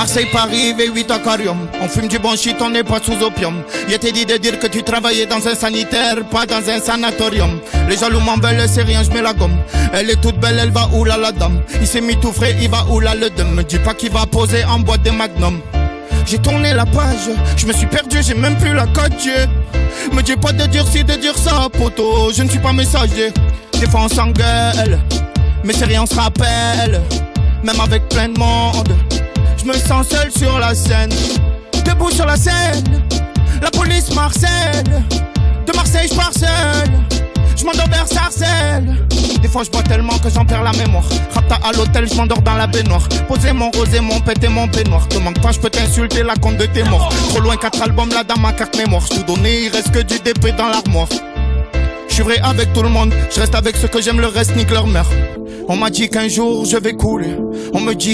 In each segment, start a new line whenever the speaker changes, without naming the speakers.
Marseille, Paris, V8 Aquarium. On fume du bon shit, on n'est pas sous opium. Il était dit de dire que tu travaillais dans un sanitaire, pas dans un sanatorium. Les jaloux m'en veulent, c'est rien, je mets la gomme. Elle est toute belle, elle va où là la dame. Il s'est mis tout frais, il va où là le dame. Me dis pas qu'il va poser en boîte des magnums. J'ai tourné la page, je me suis perdu, j'ai même plus la cote. Me dis pas de dire ci, de dire ça, poteau. Je ne suis pas messager. Des fois on s'engueule, mais c'est rien, on se rappelle. Même avec plein de monde, je me sens seul sur la scène. Debout sur la scène, la police m'harcèle. De Marseille je pars seul, je m'endors vers Sarcelles. Des fois je bois tellement que j'en perds la mémoire. Rapta à l'hôtel, je m'endors dans la baignoire. Poser mon rosé, mon pété, mon peignoir. Te manque pas, je peux t'insulter, la compte de tes morts. Trop loin, 4 albums là dans ma carte mémoire. Je tout donné, il reste que du DP dans l'armoire. Je suis vrai avec tout le monde, je reste avec ceux que j'aime, le reste nique leur mère. On m'a dit qu'un jour je vais couler. On me dit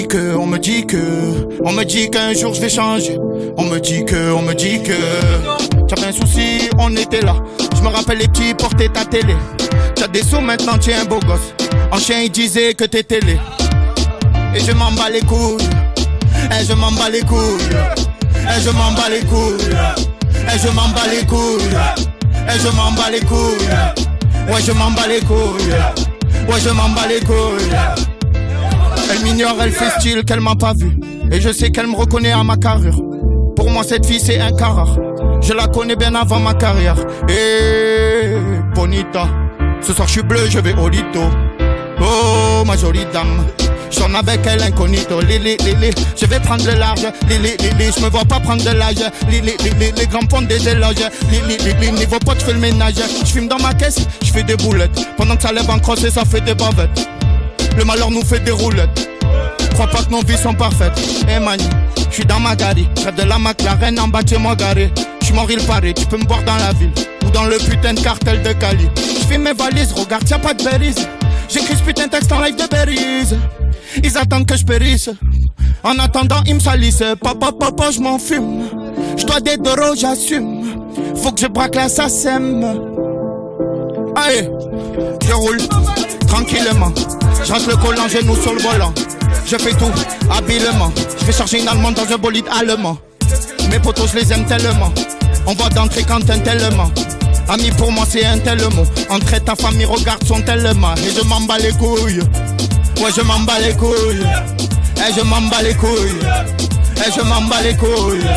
qu'un jour je vais changer. On me dit que j'avais un souci, on était là. Je me rappelle les petits portaient ta télé. T'as des sous maintenant, tu es un beau gosse. En chien il disait que t'es télé. Et je m'en bats les couilles. Et je m'en bats les couilles. Et je m'en bats les couilles. Et je m'en bats les couilles. Et je m'en bats les couilles. Ouais je m'en bats les couilles. Ouais je m'en bats les couilles. Elle m'ignore, elle fait style qu'elle m'a pas vu. Et je sais qu'elle me reconnaît à ma carrure. Pour moi cette fille c'est un cas rare. Je la connais bien avant ma carrière. Et bonita, ce soir je suis bleu, je vais au lito. Oh ma jolie dame, j'en avec elle incognito. Lili, je vais prendre le large. Lili, je me vois pas prendre de l'âge. Lili, les grands ponts des éloges. Lili, niveau pote, je fais le ménage. Je fume dans ma caisse, je fais des boulettes. Pendant que ça lève en crosse et ça fait des bavettes. Le malheur nous fait des roulettes. Crois pas que nos vies sont parfaites. Eh mani, je suis dans ma galerie, près de la McLaren en bas de chez moi garé. Je suis mort il paraît, tu peux me voir dans la ville ou dans le putain de cartel de Cali. Je fais mes valises, regarde y'a pas de berries. J'écris ce putain de texte en live de berries. Ils attendent que je périsse. En attendant ils me salissent. Papa, je m'en fume. Je dois des doros, j'assume. Faut que je braque l'assassin. Allez, je roule tranquillement. Je rentre le collant, genou sur le volant. Je fais tout habilement. Je vais charger une allemande dans un bolide allemand. Mes potos je les aime tellement. On va d'entrée quand un tellement. Ami pour moi c'est un tel mot. Entrer ta famille regarde son tellement. Et je m'en bats les couilles. Ouais je m'en bats les couilles. Et je m'en bats les couilles. Et je m'en bats les couilles.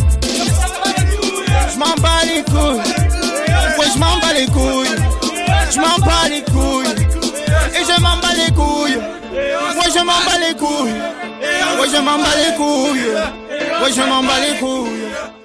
Je m'en bats les couilles. Ouais je m'en bats les couilles. Je m'en bats les couilles. Et je m'en bats les couilles. Ouais je m'en bats les couilles. Ouais je m'en bats les couilles. Ouais je m'en bats les couilles.